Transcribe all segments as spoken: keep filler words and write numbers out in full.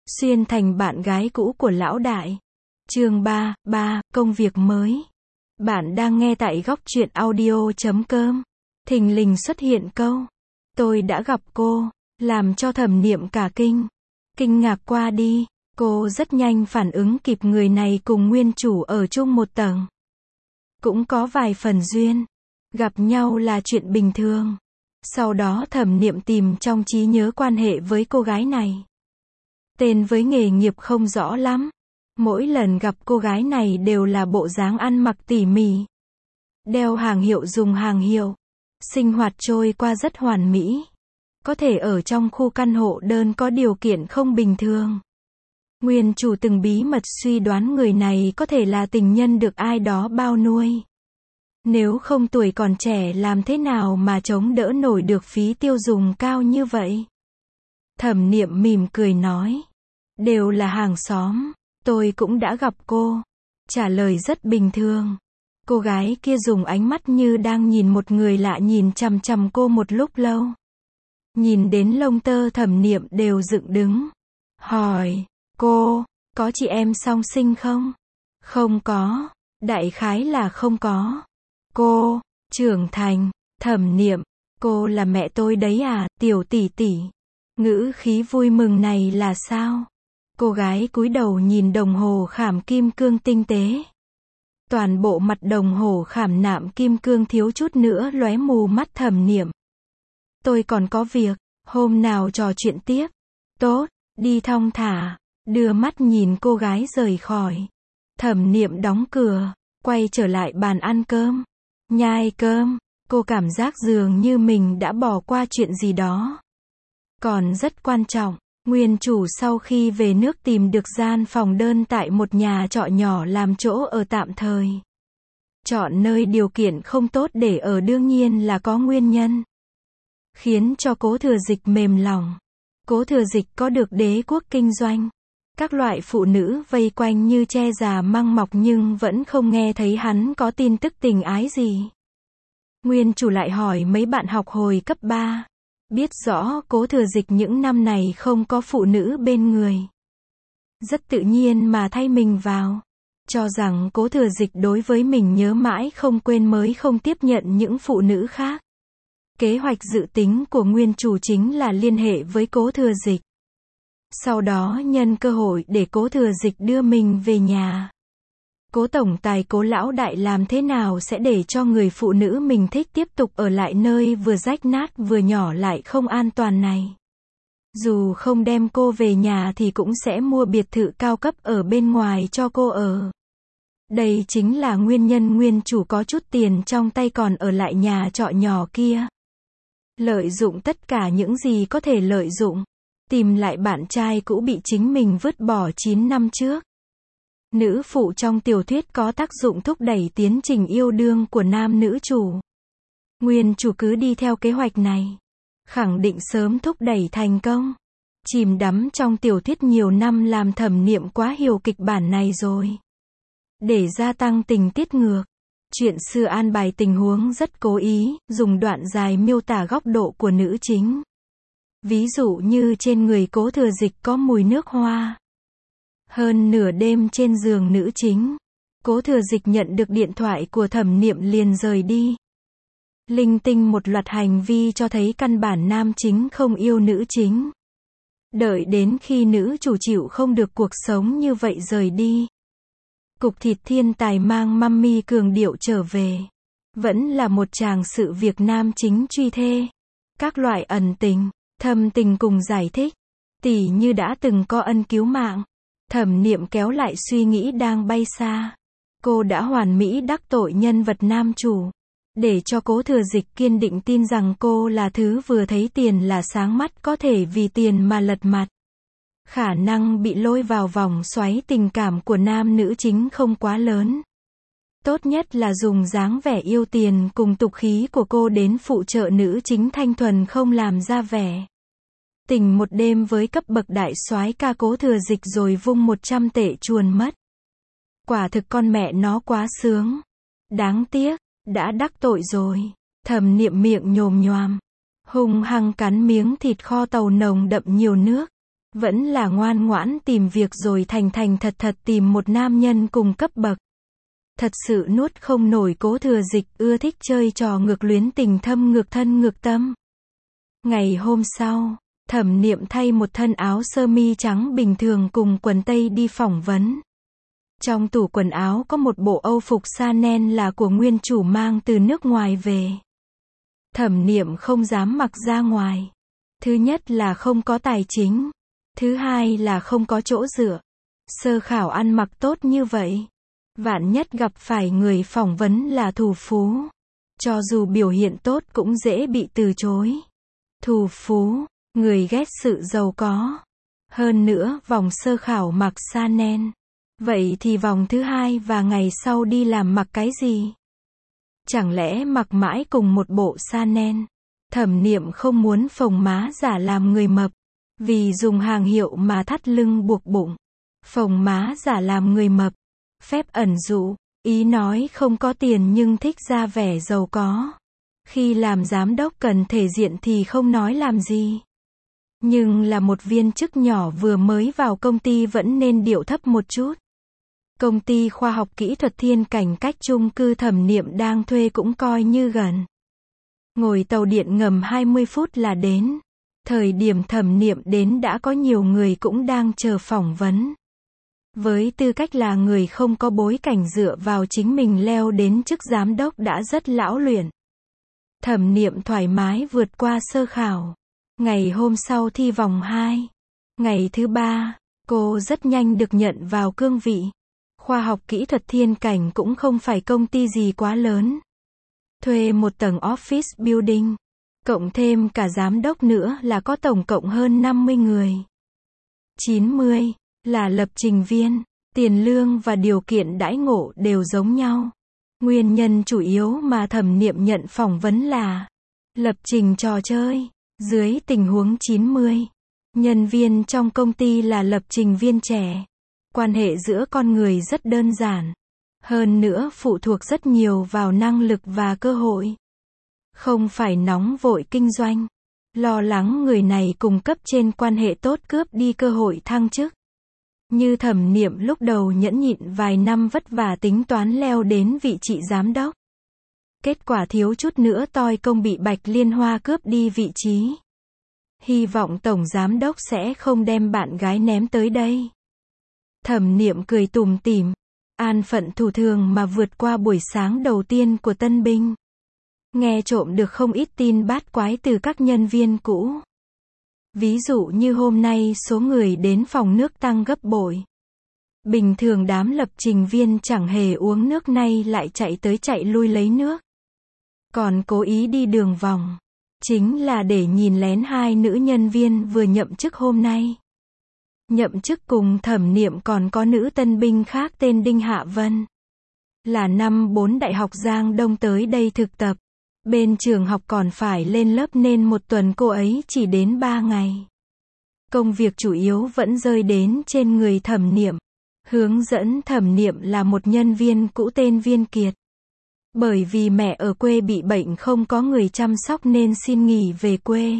Xuyên thành bạn gái cũ của lão đại. Chương ba, ba, công việc mới. Bạn đang nghe tại góc truyện audio chấm com. Thình lình xuất hiện câu "Tôi đã gặp cô", làm cho Thẩm Niệm cả kinh. Kinh ngạc qua đi, cô rất nhanh phản ứng kịp người này cùng nguyên chủ ở chung một tầng. Cũng có vài phần duyên. Gặp nhau là chuyện bình thường. Sau đó Thẩm Niệm tìm trong trí nhớ quan hệ với cô gái này. Tên với nghề nghiệp không rõ lắm. Mỗi lần gặp cô gái này đều là bộ dáng ăn mặc tỉ mỉ. Đeo hàng hiệu dùng hàng hiệu. Sinh hoạt trôi qua rất hoàn mỹ. Có thể ở trong khu căn hộ đơn có điều kiện không bình thường. Nguyên chủ từng bí mật suy đoán người này có thể là tình nhân được ai đó bao nuôi. Nếu không tuổi còn trẻ làm thế nào mà chống đỡ nổi được phí tiêu dùng cao như vậy? Thẩm Niệm mỉm cười nói. Đều là hàng xóm. Tôi cũng đã gặp cô. Trả lời rất bình thường. Cô gái kia dùng ánh mắt như đang nhìn một người lạ nhìn chằm chằm cô một lúc lâu. Nhìn đến lông tơ Thẩm Niệm đều dựng đứng. Hỏi, cô, có chị em song sinh không? Không có. Đại khái là không có. Cô, trưởng thành. Thẩm Niệm, cô là mẹ tôi đấy à, tiểu tỷ tỷ. Ngữ khí vui mừng này là sao? Cô gái cúi đầu nhìn đồng hồ khảm kim cương tinh tế. Toàn bộ mặt đồng hồ khảm nạm kim cương thiếu chút nữa lóe mù mắt Thẩm Niệm. Tôi còn có việc, hôm nào trò chuyện tiếp. Tốt, đi thong thả. Đưa mắt nhìn cô gái rời khỏi. Thẩm Niệm đóng cửa, quay trở lại bàn ăn cơm. Nhai cơm, cô cảm giác dường như mình đã bỏ qua chuyện gì đó. Còn rất quan trọng, nguyên chủ sau khi về nước tìm được gian phòng đơn tại một nhà trọ nhỏ làm chỗ ở tạm thời. Chọn nơi điều kiện không tốt để ở đương nhiên là có nguyên nhân. Khiến cho Cố Thừa Dịch mềm lòng. Cố Thừa Dịch có được đế quốc kinh doanh. Các loại phụ nữ vây quanh như tre già măng mọc nhưng vẫn không nghe thấy hắn có tin tức tình ái gì. Nguyên chủ lại hỏi mấy bạn học hồi cấp ba. Biết rõ Cố Thừa Dịch những năm này không có phụ nữ bên người. Rất tự nhiên mà thay mình vào. Cho rằng Cố Thừa Dịch đối với mình nhớ mãi không quên mới không tiếp nhận những phụ nữ khác. Kế hoạch dự tính của nguyên chủ chính là liên hệ với Cố Thừa Dịch. Sau đó nhân cơ hội để Cố Thừa Dịch đưa mình về nhà. Cố tổng tài Cố lão đại làm thế nào sẽ để cho người phụ nữ mình thích tiếp tục ở lại nơi vừa rách nát vừa nhỏ lại không an toàn này. Dù không đem cô về nhà thì cũng sẽ mua biệt thự cao cấp ở bên ngoài cho cô ở. Đây chính là nguyên nhân nguyên chủ có chút tiền trong tay còn ở lại nhà trọ nhỏ kia. Lợi dụng tất cả những gì có thể lợi dụng. Tìm lại bạn trai cũ bị chính mình vứt bỏ chín năm trước. Nữ phụ trong tiểu thuyết có tác dụng thúc đẩy tiến trình yêu đương của nam nữ chủ. Nguyên chủ cứ đi theo kế hoạch này. Khẳng định sớm thúc đẩy thành công. Chìm đắm trong tiểu thuyết nhiều năm làm Thẩm Niệm quá hiểu kịch bản này rồi. Để gia tăng tình tiết ngược. Chuyện xưa an bài tình huống rất cố ý, dùng đoạn dài miêu tả góc độ của nữ chính. Ví dụ như trên người Cố Thừa Dịch có mùi nước hoa. Hơn nửa đêm trên giường nữ chính, Cố Thừa Dịch nhận được điện thoại của Thẩm Niệm liền rời đi. Linh tinh một loạt hành vi cho thấy căn bản nam chính không yêu nữ chính. Đợi đến khi nữ chủ chịu không được cuộc sống như vậy rời đi. Cục thịt thiên tài mang mummy cường điệu trở về. Vẫn là một chàng sự việc nam chính truy thê. Các loại ẩn tình, thâm tình cùng giải thích. Tỉ như đã từng có ân cứu mạng. Thẩm Niệm kéo lại suy nghĩ đang bay xa. Cô đã hoàn mỹ đắc tội nhân vật nam chủ. Để cho Cố Thừa Dịch kiên định tin rằng cô là thứ vừa thấy tiền là sáng mắt có thể vì tiền mà lật mặt. Khả năng bị lôi vào vòng xoáy tình cảm của nam nữ chính không quá lớn. Tốt nhất là dùng dáng vẻ yêu tiền cùng tục khí của cô đến phụ trợ nữ chính thanh thuần không làm ra vẻ. Tình một đêm với cấp bậc đại soái ca Cố Thừa Dịch rồi vung một trăm tệ chuồn mất. Quả thực con mẹ nó quá sướng. Đáng tiếc, đã đắc tội rồi. Thẩm Niệm miệng nhồm nhoàm. Hung hăng cắn miếng thịt kho tàu nồng đậm nhiều nước. Vẫn là ngoan ngoãn tìm việc rồi thành thành thật thật tìm một nam nhân cùng cấp bậc. Thật sự nuốt không nổi Cố Thừa Dịch, ưa thích chơi trò ngược luyến tình thâm ngược thân ngược tâm. Ngày hôm sau, Thẩm Niệm thay một thân áo sơ mi trắng bình thường cùng quần tây đi phỏng vấn. Trong tủ quần áo có một bộ âu phục Chanel là của nguyên chủ mang từ nước ngoài về. Thẩm Niệm không dám mặc ra ngoài. Thứ nhất là không có tài chính. Thứ hai là không có chỗ dựa. Sơ khảo ăn mặc tốt như vậy. Vạn nhất gặp phải người phỏng vấn là thù phú. Cho dù biểu hiện tốt cũng dễ bị từ chối. Thù phú, người ghét sự giàu có. Hơn nữa, vòng sơ khảo mặc Chanel. Vậy thì vòng thứ hai và ngày sau đi làm mặc cái gì? Chẳng lẽ mặc mãi cùng một bộ Chanel? Thẩm Niệm không muốn phồng má giả làm người mập. Vì dùng hàng hiệu mà thắt lưng buộc bụng. Phồng má giả làm người mập. Phép ẩn dụ, ý nói không có tiền nhưng thích ra vẻ giàu có. Khi làm giám đốc cần thể diện thì không nói làm gì. Nhưng là một viên chức nhỏ vừa mới vào công ty vẫn nên điệu thấp một chút. Công ty khoa học kỹ thuật Thiên Cảnh cách chung cư Thẩm Niệm đang thuê cũng coi như gần. Ngồi tàu điện ngầm hai mươi phút là đến. Thời điểm Thẩm Niệm đến đã có nhiều người cũng đang chờ phỏng vấn. Với tư cách là người không có bối cảnh dựa vào chính mình leo đến chức giám đốc đã rất lão luyện. Thẩm Niệm thoải mái vượt qua sơ khảo. Ngày hôm sau thi vòng hai. Ngày thứ ba, cô rất nhanh được nhận vào cương vị. Khoa học kỹ thuật Thiên Cảnh cũng không phải công ty gì quá lớn. Thuê một tầng office building. Cộng thêm cả giám đốc nữa là có tổng cộng hơn năm mươi người. chín mươi là lập trình viên. Tiền lương và điều kiện đãi ngộ đều giống nhau. Nguyên nhân chủ yếu mà Thẩm Niệm nhận phỏng vấn là lập trình trò chơi. Dưới tình huống chín mươi, nhân viên trong công ty là lập trình viên trẻ. Quan hệ giữa con người rất đơn giản. Hơn nữa phụ thuộc rất nhiều vào năng lực và cơ hội. Không phải nóng vội kinh doanh. Lo lắng người này cùng cấp trên quan hệ tốt cướp đi cơ hội thăng chức. Như Thẩm Niệm lúc đầu nhẫn nhịn vài năm vất vả tính toán leo đến vị trí giám đốc. Kết quả thiếu chút nữa toi công bị Bạch Liên Hoa cướp đi vị trí. Hy vọng tổng giám đốc sẽ không đem bạn gái ném tới đây. Thẩm Niệm cười tủm tỉm, an phận thủ thường mà vượt qua buổi sáng đầu tiên của tân binh. Nghe trộm được không ít tin bát quái từ các nhân viên cũ. Ví dụ như hôm nay số người đến phòng nước tăng gấp bội. Bình thường đám lập trình viên chẳng hề uống nước nay lại chạy tới chạy lui lấy nước. Còn cố ý đi đường vòng. Chính là để nhìn lén hai nữ nhân viên vừa nhậm chức hôm nay. Nhậm chức cùng Thẩm Niệm còn có nữ tân binh khác tên Đinh Hạ Vân. Là năm bốn đại học Giang Đông tới đây thực tập. Bên trường học còn phải lên lớp nên một tuần cô ấy chỉ đến ba ngày. Công việc chủ yếu vẫn rơi đến trên người Thẩm Niệm. Hướng dẫn Thẩm Niệm là một nhân viên cũ tên Viên Kiệt. Bởi vì mẹ ở quê bị bệnh không có người chăm sóc nên xin nghỉ về quê.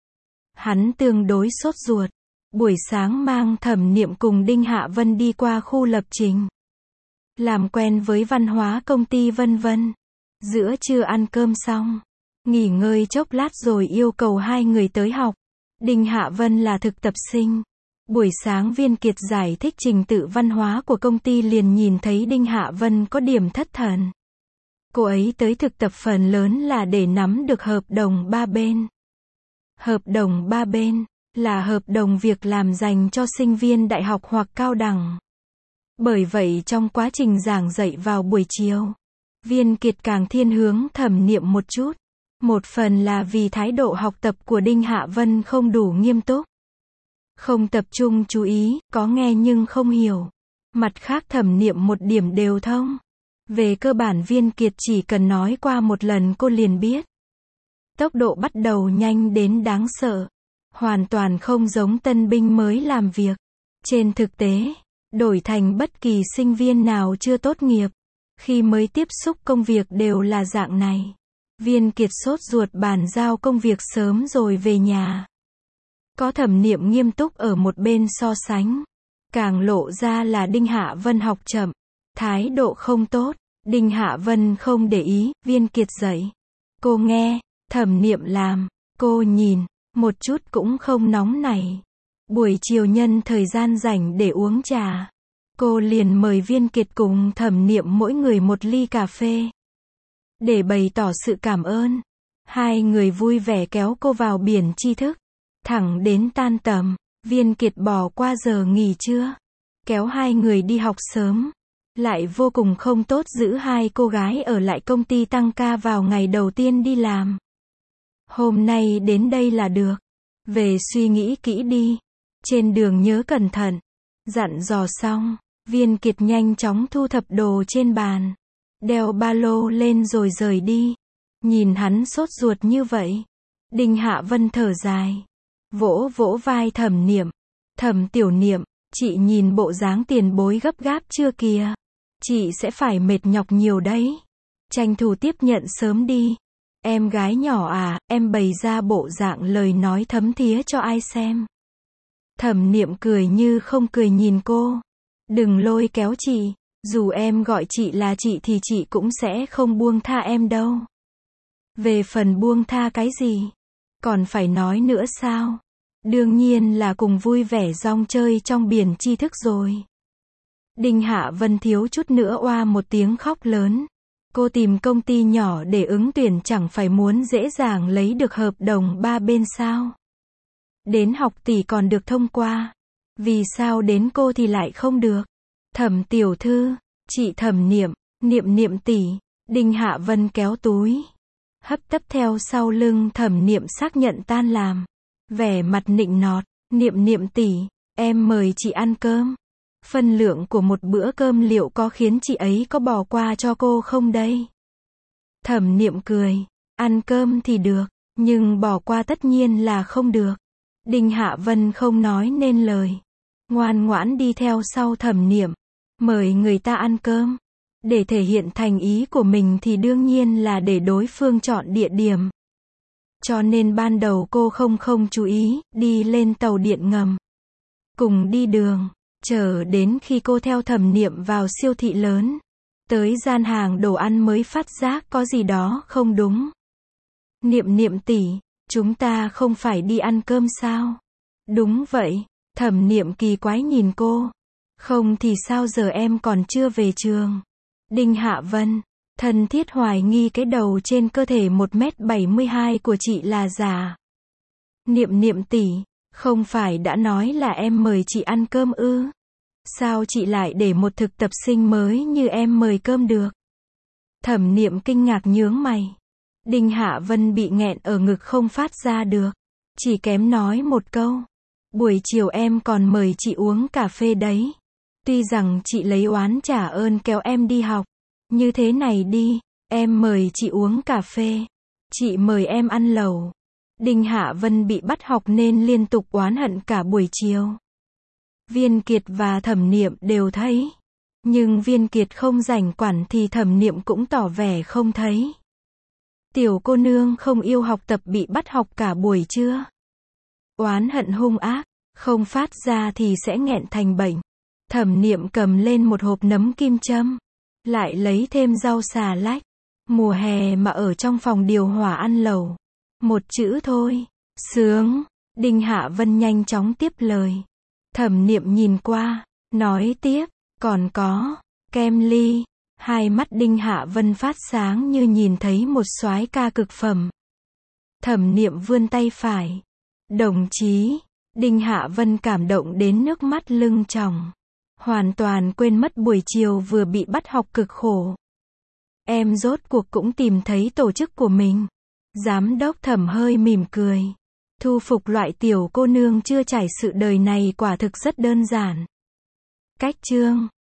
Hắn tương đối sốt ruột. Buổi sáng mang Thẩm Niệm cùng Đinh Hạ Vân đi qua khu lập trình. Làm quen với văn hóa công ty vân vân. Giữa trưa ăn cơm xong. Nghỉ ngơi chốc lát rồi yêu cầu hai người tới học. Đinh Hạ Vân là thực tập sinh. Buổi sáng Viên Kiệt giải thích trình tự văn hóa của công ty liền nhìn thấy Đinh Hạ Vân có điểm thất thần. Cô ấy tới thực tập phần lớn là để nắm được hợp đồng ba bên. Hợp đồng ba bên là hợp đồng việc làm dành cho sinh viên đại học hoặc cao đẳng. Bởi vậy trong quá trình giảng dạy vào buổi chiều, Viên Kiệt càng thiên hướng Thẩm Niệm một chút. Một phần là vì thái độ học tập của Đinh Hạ Vân không đủ nghiêm túc. Không tập trung chú ý, có nghe nhưng không hiểu. Mặt khác Thẩm Niệm một điểm đều thông. Về cơ bản Viên Kiệt chỉ cần nói qua một lần cô liền biết. Tốc độ bắt đầu nhanh đến đáng sợ. Hoàn toàn không giống tân binh mới làm việc. Trên thực tế, đổi thành bất kỳ sinh viên nào chưa tốt nghiệp. Khi mới tiếp xúc công việc đều là dạng này. Viên Kiệt sốt ruột bàn giao công việc sớm rồi về nhà. Có Thẩm Niệm nghiêm túc ở một bên so sánh. Càng lộ ra là Đinh Hạ Vân học chậm, thái độ không tốt. Đinh Hạ Vân không để ý, Viên Kiệt dạy. Cô nghe, Thẩm Niệm làm, cô nhìn, một chút cũng không nóng nảy. Buổi chiều nhân thời gian rảnh để uống trà, cô liền mời Viên Kiệt cùng Thẩm Niệm mỗi người một ly cà phê. Để bày tỏ sự cảm ơn, hai người vui vẻ kéo cô vào biển tri thức. Thẳng đến tan tầm, Viên Kiệt bỏ qua giờ nghỉ trưa, kéo hai người đi học sớm. Lại vô cùng không tốt giữ hai cô gái ở lại công ty tăng ca vào ngày đầu tiên đi làm. Hôm nay đến đây là được. Về suy nghĩ kỹ đi. Trên đường nhớ cẩn thận. Dặn dò xong, Viên Kiệt nhanh chóng thu thập đồ trên bàn. Đeo ba lô lên rồi rời đi. Nhìn hắn sốt ruột như vậy, Đinh Hạ Vân thở dài. Vỗ vỗ vai Thẩm Niệm. Thẩm tiểu Niệm, chị nhìn bộ dáng tiền bối gấp gáp chưa kìa. Chị sẽ phải mệt nhọc nhiều đấy. Tranh thủ tiếp nhận sớm đi. Em gái nhỏ à, em bày ra bộ dạng lời nói thấm thía cho ai xem. Thẩm Niệm cười như không cười nhìn cô. Đừng lôi kéo chị, dù em gọi chị là chị thì chị cũng sẽ không buông tha em đâu. Về phần buông tha cái gì? Còn phải nói nữa sao? Đương nhiên là cùng vui vẻ rong chơi trong biển tri thức rồi. Đinh Hạ Vân thiếu chút nữa oa một tiếng khóc lớn. Cô tìm công ty nhỏ để ứng tuyển chẳng phải muốn dễ dàng lấy được hợp đồng ba bên sao? Đến học tỷ còn được thông qua. Vì sao đến cô thì lại không được? Thẩm tiểu thư, chị Thẩm Niệm, Niệm Niệm tỷ. Đinh Hạ Vân kéo túi, hấp tấp theo sau lưng Thẩm Niệm xác nhận tan làm. Vẻ mặt nịnh nọt, Niệm Niệm tỷ, em mời chị ăn cơm. Phân lượng của một bữa cơm liệu có khiến chị ấy có bỏ qua cho cô không đây? Thẩm Niệm cười, ăn cơm thì được, nhưng bỏ qua tất nhiên là không được. Đinh Hạ Vân không nói nên lời, ngoan ngoãn đi theo sau Thẩm Niệm, mời người ta ăn cơm. Để thể hiện thành ý của mình thì đương nhiên là để đối phương chọn địa điểm. Cho nên ban đầu cô không không chú ý, đi lên tàu điện ngầm. Cùng đi đường, chờ đến khi cô theo Thẩm Niệm vào siêu thị lớn, tới gian hàng đồ ăn mới phát giác có gì đó không đúng. Niệm Niệm tỷ, chúng ta không phải đi ăn cơm sao? Đúng vậy, Thẩm Niệm kỳ quái nhìn cô. Không thì sao giờ em còn chưa về trường? Đinh Hạ Vân, thân thiết hoài nghi cái đầu trên cơ thể một mét bảy mươi hai của chị là giả. Niệm Niệm tỷ, không phải đã nói là em mời chị ăn cơm ư? Sao chị lại để một thực tập sinh mới như em mời cơm được? Thẩm Niệm kinh ngạc nhướng mày. Đinh Hạ Vân bị nghẹn ở ngực không phát ra được. Chỉ kém nói một câu. Buổi chiều em còn mời chị uống cà phê đấy. Tuy rằng chị lấy oán trả ơn kéo em đi học. Như thế này đi, em mời chị uống cà phê. Chị mời em ăn lẩu. Đinh Hạ Vân bị bắt học nên liên tục oán hận cả buổi chiều. Viên Kiệt và Thẩm Niệm đều thấy. Nhưng Viên Kiệt không rảnh quản thì Thẩm Niệm cũng tỏ vẻ không thấy. Tiểu cô nương không yêu học tập bị bắt học cả buổi trưa. Oán hận hung ác, không phát ra thì sẽ nghẹn thành bệnh. Thẩm Niệm cầm lên một hộp nấm kim châm. Lại lấy thêm rau xà lách. Mùa hè mà ở trong phòng điều hòa ăn lẩu. Một chữ thôi. Sướng. Đinh Hạ Vân nhanh chóng tiếp lời. Thẩm Niệm nhìn qua, nói tiếp, còn có, kem ly. Hai mắt Đinh Hạ Vân phát sáng như nhìn thấy một soái ca cực phẩm. Thẩm Niệm vươn tay phải. Đồng chí, Đinh Hạ Vân cảm động đến nước mắt lưng tròng. Hoàn toàn quên mất buổi chiều vừa bị bắt học cực khổ. Em rốt cuộc cũng tìm thấy tổ chức của mình. Giám đốc Thẩm hơi mỉm cười. Thu phục loại tiểu cô nương chưa trải sự đời này quả thực rất đơn giản. Cách chương